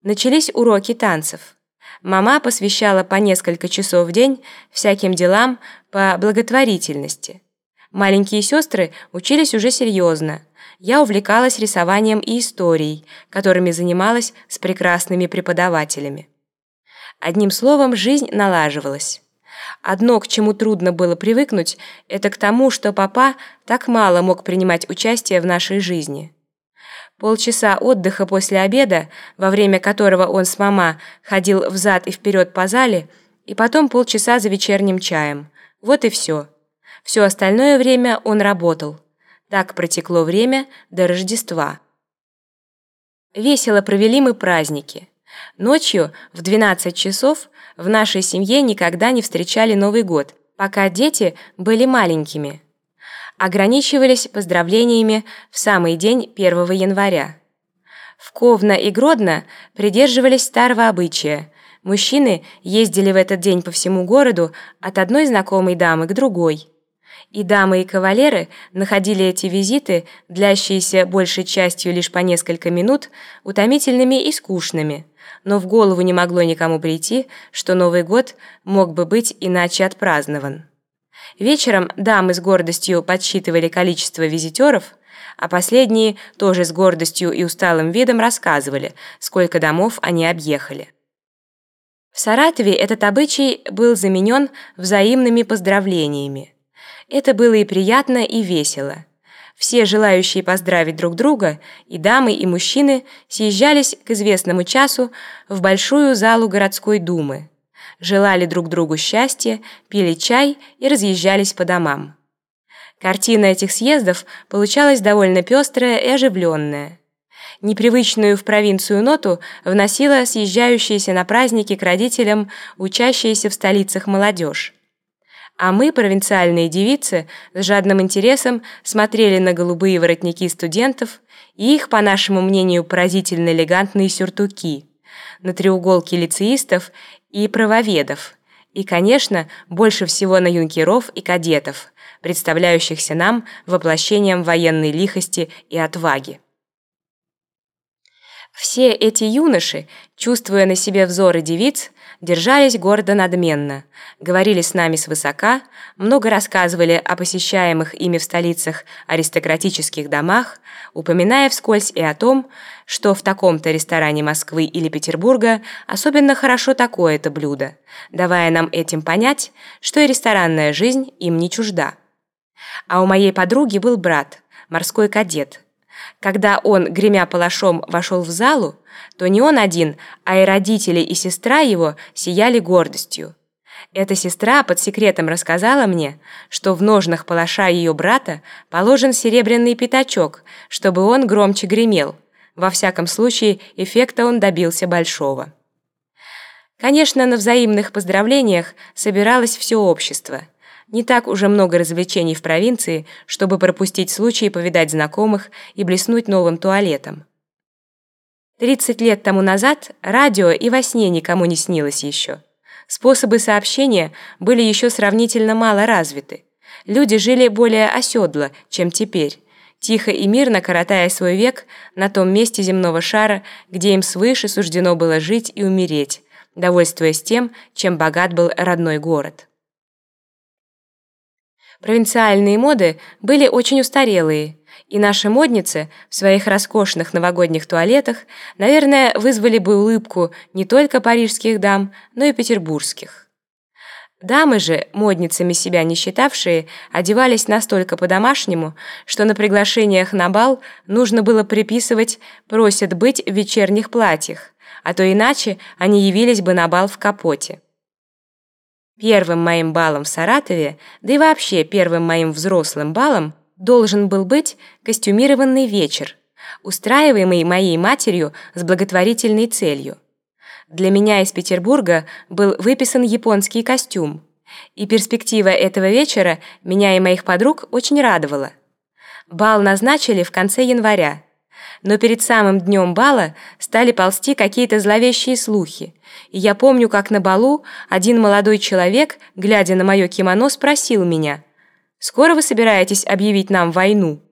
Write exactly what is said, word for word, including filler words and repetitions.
Начались уроки танцев. Мама посвящала по несколько часов в день всяким делам по благотворительности. Маленькие сестры учились уже серьезно. Я увлекалась рисованием и историей, которыми занималась с прекрасными преподавателями. Одним словом, жизнь налаживалась. Одно, к чему трудно было привыкнуть, это к тому, что папа так мало мог принимать участие в нашей жизни. Полчаса отдыха после обеда, во время которого он с мама ходил взад и вперед по зале, и потом полчаса за вечерним чаем. Вот и все. Все остальное время он работал. Так протекло время до Рождества. Весело провели мы праздники. Ночью в двенадцать часов в нашей семье никогда не встречали Новый год, пока дети были маленькими. Ограничивались поздравлениями в самый день первого января. В Ковно и Гродно придерживались старого обычая. Мужчины ездили в этот день по всему городу от одной знакомой дамы к другой. И дамы, и кавалеры находили эти визиты, длящиеся большей частью лишь по несколько минут, утомительными и скучными, но в голову не могло никому прийти, что Новый год мог бы быть иначе отпразднован. Вечером дамы с гордостью подсчитывали количество визитеров, а последние тоже с гордостью и усталым видом рассказывали, сколько домов они объехали. В Саратове этот обычай был заменен взаимными поздравлениями. Это было и приятно, и весело. Все желающие поздравить друг друга, и дамы, и мужчины, съезжались к известному часу в большую залу городской думы, желали друг другу счастья, пили чай и разъезжались по домам. Картина этих съездов получалась довольно пестрая и оживленная. Непривычную в провинцию ноту вносила съезжающаяся на праздники к родителям учащаяся в столицах молодежь. А мы, провинциальные девицы, с жадным интересом смотрели на голубые воротники студентов и их, по нашему мнению, поразительно элегантные сюртуки, на треуголки лицеистов и правоведов, и, конечно, больше всего на юнкеров и кадетов, представляющихся нам воплощением военной лихости и отваги. Все эти юноши, чувствуя на себе взоры девиц, держались гордо надменно, говорили с нами свысока, много рассказывали о посещаемых ими в столицах аристократических домах, упоминая вскользь и о том, что в таком-то ресторане Москвы или Петербурга особенно хорошо такое-то блюдо, давая нам этим понять, что и ресторанная жизнь им не чужда. А у моей подруги был брат, морской кадет. Когда он, гремя палашом, вошел в залу, то не он один, а и родители и сестра его сияли гордостью. Эта сестра под секретом рассказала мне, что в ножнах палаша ее брата положен серебряный пятачок, чтобы он громче гремел. Во всяком случае, эффекта он добился большого. Конечно, на взаимных поздравлениях собиралось все общество. Не так уже много развлечений в провинции, чтобы пропустить случай повидать знакомых и блеснуть новым туалетом. тридцать лет тому назад радио и во сне никому не снилось еще. Способы сообщения были еще сравнительно мало развиты. Люди жили более оседло, чем теперь, тихо и мирно коротая свой век на том месте земного шара, где им свыше суждено было жить и умереть, довольствуясь тем, чем богат был родной город. Провинциальные моды были очень устарелые, и наши модницы в своих роскошных новогодних туалетах, наверное, вызвали бы улыбку не только парижских дам, но и петербургских. Дамы же, модницами себя не считавшие, одевались настолько по-домашнему, что на приглашениях на бал нужно было приписывать «просят быть в вечерних платьях», а то иначе они явились бы на бал в капоте. Первым моим балом в Саратове, да и вообще первым моим взрослым балом, должен был быть костюмированный вечер, устраиваемый моей матерью с благотворительной целью. Для меня из Петербурга был выписан японский костюм, и перспектива этого вечера меня и моих подруг очень радовала. Бал назначили в конце января, но перед самым днем бала стали ползти какие-то зловещие слухи, и я помню, как на балу один молодой человек, глядя на мое кимоно, спросил меня: «Скоро вы собираетесь объявить нам войну?»